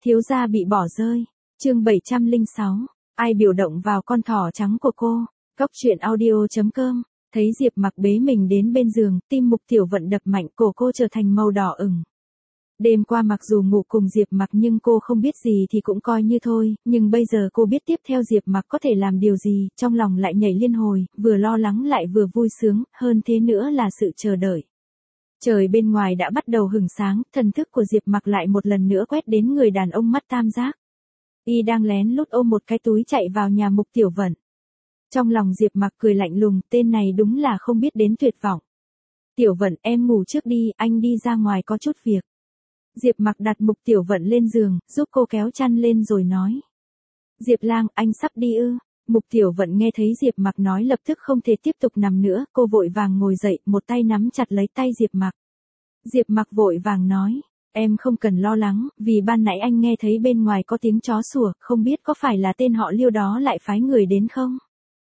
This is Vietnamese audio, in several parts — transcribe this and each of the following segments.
Thiếu gia bị bỏ rơi. Chương 706. Ai biểu động vào con thỏ trắng của cô? Cóc truyện audio.com. Thấy Diệp Mặc bế mình đến bên giường, tim Mục Tiểu Vận đập mạnh, cổ cô trở thành màu đỏ ửng. Đêm qua mặc dù ngủ cùng Diệp Mặc nhưng cô không biết gì thì cũng coi như thôi, nhưng bây giờ cô biết tiếp theo Diệp Mặc có thể làm điều gì, trong lòng lại nhảy liên hồi, vừa lo lắng lại vừa vui sướng, hơn thế nữa là sự chờ đợi. Trời bên ngoài đã bắt đầu hửng sáng, thần thức của Diệp Mặc lại một lần nữa quét đến người đàn ông mắt tam giác. Y đang lén lút ôm một cái túi chạy vào nhà Mục Tiểu Vận. Trong lòng Diệp Mặc cười lạnh lùng, tên này đúng là không biết đến tuyệt vọng. Tiểu Vận, em ngủ trước đi, anh đi ra ngoài có chút việc. Diệp Mặc đặt Mục Tiểu Vận lên giường, giúp cô kéo chăn lên rồi nói. Diệp Lang, anh sắp đi ư? Mục Tiểu Vận nghe thấy Diệp Mặc nói lập tức không thể tiếp tục nằm nữa, cô vội vàng ngồi dậy, một tay nắm chặt lấy tay Diệp Mặc. Diệp Mặc vội vàng nói, em không cần lo lắng, vì ban nãy anh nghe thấy bên ngoài có tiếng chó sủa, không biết có phải là tên họ Liêu đó lại phái người đến không?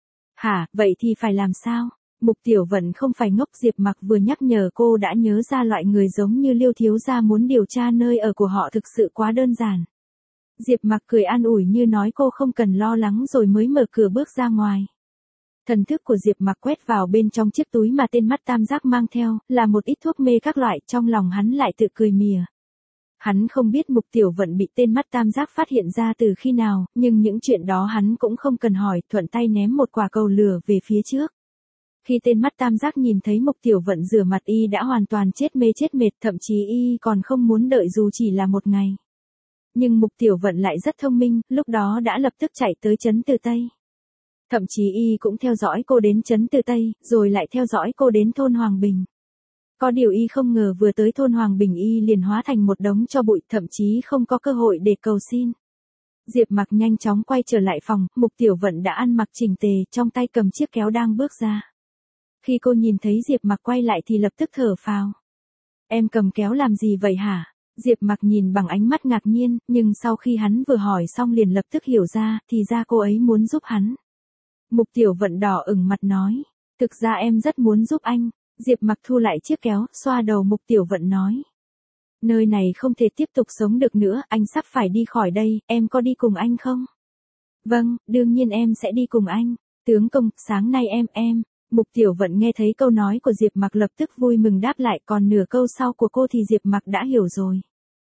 Hả, vậy thì phải làm sao? Mục Tiểu Vận không phải ngốc, Diệp Mặc vừa nhắc nhở cô đã nhớ ra loại người giống như Liêu thiếu gia muốn điều tra nơi ở của họ thực sự quá đơn giản. Diệp Mặc cười an ủi như nói cô không cần lo lắng rồi mới mở cửa bước ra ngoài. Thần thức của Diệp Mặc quét vào bên trong chiếc túi mà tên mắt tam giác mang theo, là một ít thuốc mê các loại, trong lòng hắn lại tự cười mỉa. Hắn không biết Mục Tiểu Vận bị tên mắt tam giác phát hiện ra từ khi nào, nhưng những chuyện đó hắn cũng không cần hỏi, thuận tay ném một quả cầu lửa về phía trước. Khi tên mắt tam giác nhìn thấy Mục Tiểu Vận rửa mặt y đã hoàn toàn chết mê chết mệt, thậm chí y còn không muốn đợi dù chỉ là một ngày. Nhưng Mục Tiểu Vận lại rất thông minh, lúc đó đã lập tức chạy tới trấn Từ Tây. Thậm chí y cũng theo dõi cô đến trấn Từ Tây, rồi lại theo dõi cô đến thôn Hoàng Bình. Có điều y không ngờ vừa tới thôn Hoàng Bình y liền hóa thành một đống tro bụi, thậm chí không có cơ hội để cầu xin. Diệp Mặc nhanh chóng quay trở lại phòng, Mục Tiểu Vận đã ăn mặc chỉnh tề, trong tay cầm chiếc kéo đang bước ra. Khi cô nhìn thấy Diệp Mặc quay lại thì lập tức thở phào. Em cầm kéo làm gì vậy hả? Diệp Mặc nhìn bằng ánh mắt ngạc nhiên, nhưng sau khi hắn vừa hỏi xong liền lập tức hiểu ra, thì ra cô ấy muốn giúp hắn. Mục Tiểu Vận đỏ ửng mặt nói, thực ra em rất muốn giúp anh. Diệp Mặc thu lại chiếc kéo, xoa đầu Mục Tiểu Vận nói. Nơi này không thể tiếp tục sống được nữa, anh sắp phải đi khỏi đây, em có đi cùng anh không? Vâng, đương nhiên em sẽ đi cùng anh. Tướng công, sáng nay em. Mục Tiểu Vận nghe thấy câu nói của Diệp Mặc lập tức vui mừng đáp lại, còn nửa câu sau của cô thì Diệp Mặc đã hiểu rồi.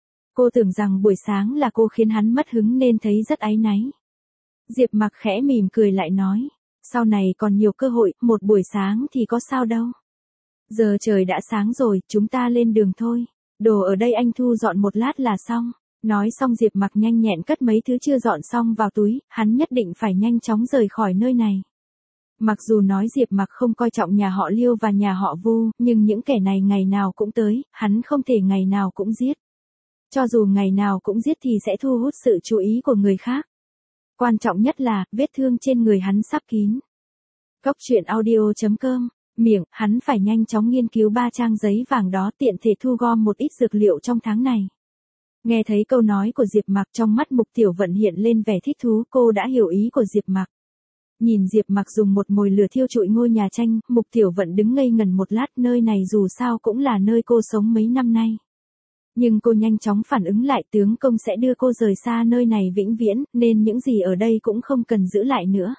Cô tưởng rằng buổi sáng là cô khiến hắn mất hứng nên thấy rất áy náy. Diệp Mặc khẽ mỉm cười lại nói, sau này còn nhiều cơ hội, một buổi sáng thì có sao đâu. Giờ trời đã sáng rồi, chúng ta lên đường thôi. Đồ ở đây anh thu dọn một lát là xong. Nói xong Diệp Mặc nhanh nhẹn cất mấy thứ chưa dọn xong vào túi, hắn nhất định phải nhanh chóng rời khỏi nơi này. Mặc dù nói Diệp Mặc không coi trọng nhà họ Liêu và nhà họ Vu, nhưng những kẻ này ngày nào cũng tới, hắn không thể ngày nào cũng giết. Cho dù ngày nào cũng giết thì sẽ thu hút sự chú ý của người khác. Quan trọng nhất là, vết thương trên người hắn sắp kín. Cóc truyện audio.com. Miệng, hắn phải nhanh chóng nghiên cứu 3 trang giấy vàng đó tiện thể thu gom một ít dược liệu trong tháng này. Nghe thấy câu nói của Diệp Mặc trong mắt Mục Tiểu Vận hiện lên vẻ thích thú, cô đã hiểu ý của Diệp Mặc. Nhìn Diệp Mặc dùng một mồi lửa thiêu trụi ngôi nhà tranh, Mục Tiểu Vận đứng ngây ngần một lát, nơi này dù sao cũng là nơi cô sống mấy năm nay. Nhưng cô nhanh chóng phản ứng lại, tướng công sẽ đưa cô rời xa nơi này vĩnh viễn, nên những gì ở đây cũng không cần giữ lại nữa.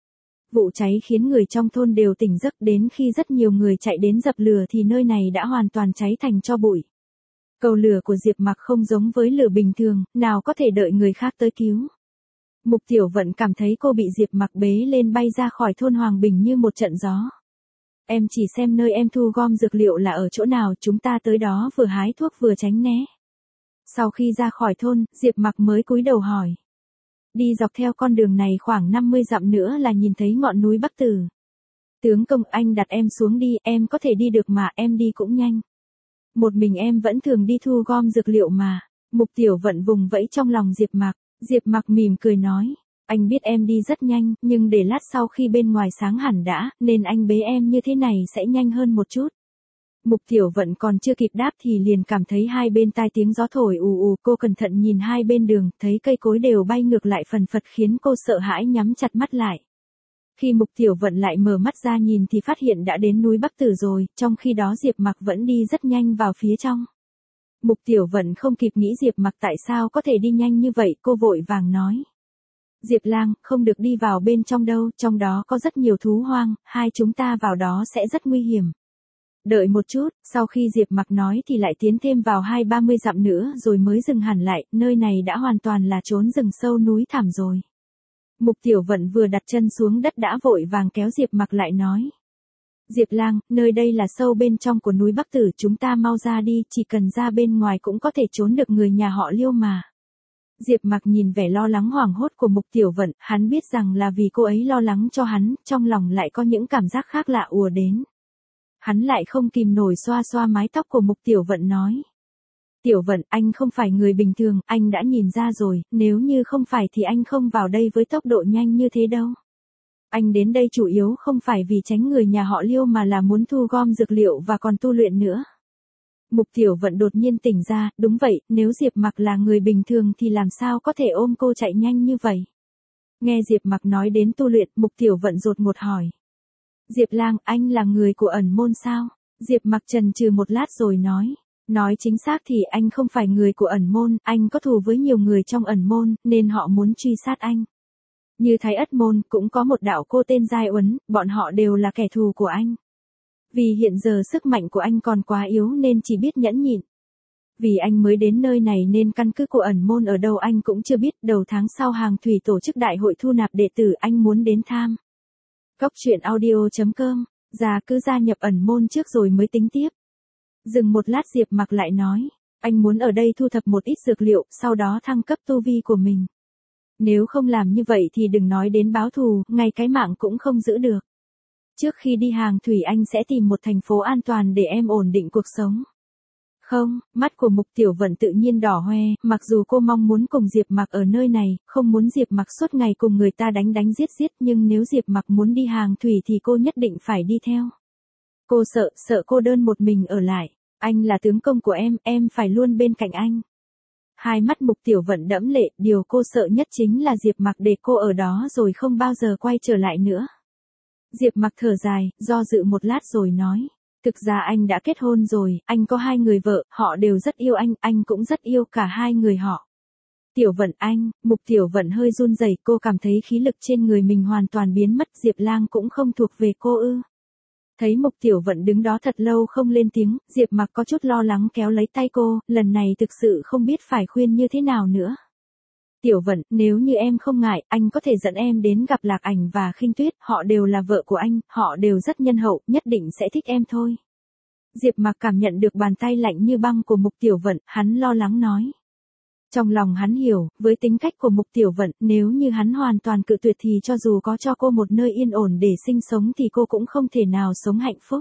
Vụ cháy khiến người trong thôn đều tỉnh giấc, đến khi rất nhiều người chạy đến dập lửa thì nơi này đã hoàn toàn cháy thành tro bụi. Cầu lửa của Diệp Mặc không giống với lửa bình thường, nào có thể đợi người khác tới cứu. Mục Tiểu Vận cảm thấy cô bị Diệp Mặc bế lên bay ra khỏi thôn Hoàng Bình như một trận gió. Em chỉ xem nơi em thu gom dược liệu là ở chỗ nào, chúng ta tới đó vừa hái thuốc vừa tránh né. Sau khi ra khỏi thôn, Diệp Mặc mới cúi đầu hỏi. Đi dọc theo con đường này khoảng 50 dặm nữa là nhìn thấy ngọn núi Bắc Tử. Tướng công, anh đặt em xuống đi, em có thể đi được mà, em đi cũng nhanh. Một mình em vẫn thường đi thu gom dược liệu mà. Mục Tiểu Vận vùng vẫy trong lòng Diệp Mặc. Diệp Mặc mỉm cười nói, anh biết em đi rất nhanh, nhưng để lát sau khi bên ngoài sáng hẳn đã, nên anh bế em như thế này sẽ nhanh hơn một chút. Mục Tiểu Vận còn chưa kịp đáp thì liền cảm thấy hai bên tai tiếng gió thổi ù ù, cô cẩn thận nhìn hai bên đường, thấy cây cối đều bay ngược lại phần phật khiến cô sợ hãi nhắm chặt mắt lại. Khi Mục Tiểu Vận lại mở mắt ra nhìn thì phát hiện đã đến núi Bắc Tử rồi, trong khi đó Diệp Mặc vẫn đi rất nhanh vào phía trong. Mục Tiểu Vận không kịp nghĩ Diệp Mặc tại sao có thể đi nhanh như vậy, cô vội vàng nói. Diệp Lang, không được đi vào bên trong đâu, trong đó có rất nhiều thú hoang, hai chúng ta vào đó sẽ rất nguy hiểm. Đợi một chút, sau khi Diệp Mặc nói thì lại tiến thêm vào 20-30 dặm nữa rồi mới dừng hẳn lại, nơi này đã hoàn toàn là trốn rừng sâu núi thẳm rồi. Mục Tiểu Vận vừa đặt chân xuống đất đã vội vàng kéo Diệp Mặc lại nói. Diệp Lang, nơi đây là sâu bên trong của núi Bắc Tử, chúng ta mau ra đi, chỉ cần ra bên ngoài cũng có thể trốn được người nhà họ Liêu mà. Diệp Mặc nhìn vẻ lo lắng hoảng hốt của Mục Tiểu Vận, hắn biết rằng là vì cô ấy lo lắng cho hắn, trong lòng lại có những cảm giác khác lạ ùa đến. Hắn lại không kìm nổi xoa xoa mái tóc của Mục Tiểu Vận nói. Tiểu Vận, anh không phải người bình thường, anh đã nhìn ra rồi, nếu như không phải thì anh không vào đây với tốc độ nhanh như thế đâu. Anh đến đây chủ yếu không phải vì tránh người nhà họ Liêu mà là muốn thu gom dược liệu và còn tu luyện nữa. Mục Tiểu Vận đột nhiên tỉnh ra, đúng vậy, nếu Diệp Mặc là người bình thường thì làm sao có thể ôm cô chạy nhanh như vậy. Nghe Diệp Mặc nói đến tu luyện, Mục Tiểu Vận đột ngột hỏi. Diệp Lang, anh là người của ẩn môn sao? Diệp Mặc chần chừ một lát rồi nói. Nói chính xác thì anh không phải người của ẩn môn, anh có thù với nhiều người trong ẩn môn, nên họ muốn truy sát anh. Như Thái Ất môn, cũng có một đạo cô tên Giai Uấn, bọn họ đều là kẻ thù của anh. Vì hiện giờ sức mạnh của anh còn quá yếu nên chỉ biết nhẫn nhịn. Vì anh mới đến nơi này nên căn cứ của ẩn môn ở đâu anh cũng chưa biết, đầu tháng sau Hàng Thủy tổ chức đại hội thu nạp đệ tử, anh muốn đến tham. Cóc truyện audio.com, cứ gia nhập ẩn môn trước rồi mới tính tiếp. Dừng một lát Diệp Mặc lại nói, anh muốn ở đây thu thập một ít dược liệu, sau đó thăng cấp tu vi của mình. Nếu không làm như vậy thì đừng nói đến báo thù, ngay cái mạng cũng không giữ được. Trước khi đi Hàng Thủy anh sẽ tìm một thành phố an toàn để em ổn định cuộc sống. Không, mắt của Mục Tiểu Vận tự nhiên đỏ hoe, mặc dù cô mong muốn cùng Diệp Mặc ở nơi này, không muốn Diệp Mặc suốt ngày cùng người ta đánh giết, nhưng nếu Diệp Mặc muốn đi Hàng Thủy thì cô nhất định phải đi theo. Cô sợ cô đơn một mình ở lại. Anh là tướng công của em phải luôn bên cạnh anh. Hai mắt Mục Tiểu Vận đẫm lệ, điều cô sợ nhất chính là Diệp Mặc để cô ở đó rồi không bao giờ quay trở lại nữa. Diệp Mặc thở dài, do dự một lát rồi nói. Thực ra anh đã kết hôn rồi, anh có 2 người vợ, họ đều rất yêu anh cũng rất yêu cả 2 người họ. Tiểu Vận anh, Mục Tiểu Vận hơi run rẩy, cô cảm thấy khí lực trên người mình hoàn toàn biến mất, Diệp Lang cũng không thuộc về cô ư. Thấy Mục Tiểu Vận đứng đó thật lâu không lên tiếng, Diệp Mặc có chút lo lắng kéo lấy tay cô, lần này thực sự không biết phải khuyên như thế nào nữa. Tiểu Vận, nếu như em không ngại, anh có thể dẫn em đến gặp Lạc Ảnh và Khinh Tuyết, họ đều là vợ của anh, họ đều rất nhân hậu, nhất định sẽ thích em thôi. Diệp Mặc cảm nhận được bàn tay lạnh như băng của Mục Tiểu Vận, hắn lo lắng nói. Trong lòng hắn hiểu, với tính cách của Mục Tiểu Vận, nếu như hắn hoàn toàn cự tuyệt thì cho dù có cho cô một nơi yên ổn để sinh sống thì cô cũng không thể nào sống hạnh phúc.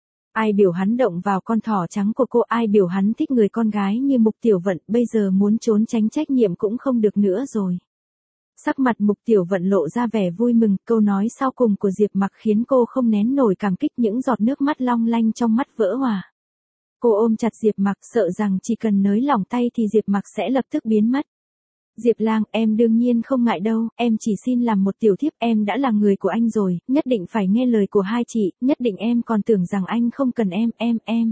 Ai biểu hắn động vào con thỏ trắng của cô, ai biểu hắn thích người con gái như Mục Tiểu Vận, bây giờ muốn trốn tránh trách nhiệm cũng không được nữa rồi. Sắc mặt Mục Tiểu Vận lộ ra vẻ vui mừng, câu nói sau cùng của Diệp Mặc khiến cô không nén nổi cảm kích, những giọt nước mắt long lanh trong mắt vỡ hòa. Cô ôm chặt Diệp Mặc, sợ rằng chỉ cần nới lỏng tay thì Diệp Mặc sẽ lập tức biến mất. Diệp Lang, em đương nhiên không ngại đâu, em chỉ xin làm một tiểu thiếp, em đã là người của anh rồi, nhất định phải nghe lời của hai chị, nhất định em còn tưởng rằng anh không cần em.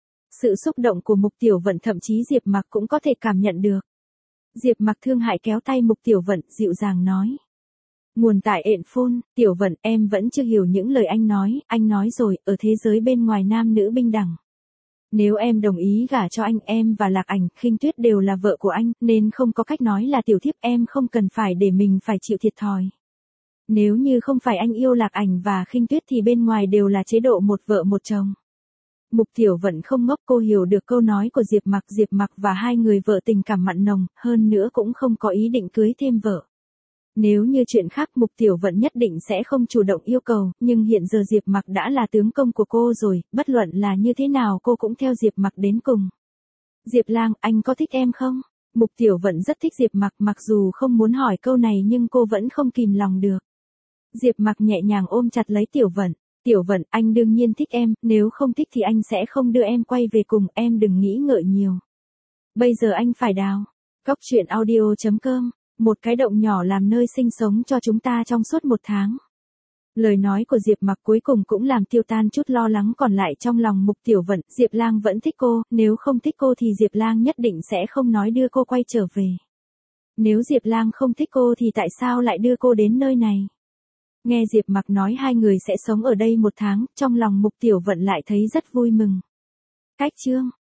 Sự xúc động của Mục Tiểu Vận thậm chí Diệp Mặc cũng có thể cảm nhận được. Diệp Mặc thương hại kéo tay Mục Tiểu Vận, dịu dàng nói. Nguồn tại ện phun, Tiểu Vận, em vẫn chưa hiểu những lời anh nói rồi, ở thế giới bên ngoài nam nữ bình đẳng. Nếu em đồng ý gả cho anh, em và Lạc Ảnh, Khinh Tuyết đều là vợ của anh, nên không có cách nói là tiểu thiếp, em không cần phải để mình phải chịu thiệt thòi. Nếu như không phải anh yêu Lạc Ảnh và Khinh Tuyết thì bên ngoài đều là chế độ một vợ một chồng. Mục Tiểu Vận không ngốc, cô hiểu được câu nói của Diệp Mặc và 2 người vợ tình cảm mặn nồng, hơn nữa cũng không có ý định cưới thêm vợ. Nếu như chuyện khác Mục Tiểu Vận nhất định sẽ không chủ động yêu cầu, nhưng hiện giờ Diệp Mặc đã là tướng công của cô rồi, bất luận là như thế nào cô cũng theo Diệp Mặc đến cùng. Diệp Lang, anh có thích em không? Mục Tiểu Vận rất thích Diệp Mặc, mặc dù không muốn hỏi câu này nhưng cô vẫn không kìm lòng được. Diệp Mặc nhẹ nhàng ôm chặt lấy Tiểu Vận. Tiểu Vận, anh đương nhiên thích em, nếu không thích thì anh sẽ không đưa em quay về cùng, em đừng nghĩ ngợi nhiều. Bây giờ anh phải đào. Cóc truyện audio.com, một cái động nhỏ làm nơi sinh sống cho chúng ta trong suốt 1 tháng. Lời nói của Diệp Mặc cuối cùng cũng làm tiêu tan chút lo lắng còn lại trong lòng Mục Tiểu Vận, Diệp Lang vẫn thích cô, nếu không thích cô thì Diệp Lang nhất định sẽ không nói đưa cô quay trở về. Nếu Diệp Lang không thích cô thì tại sao lại đưa cô đến nơi này? Nghe Diệp Mặc nói hai người sẽ sống ở đây 1 tháng, trong lòng Mục Tiểu Vận lại thấy rất vui mừng. Cách chương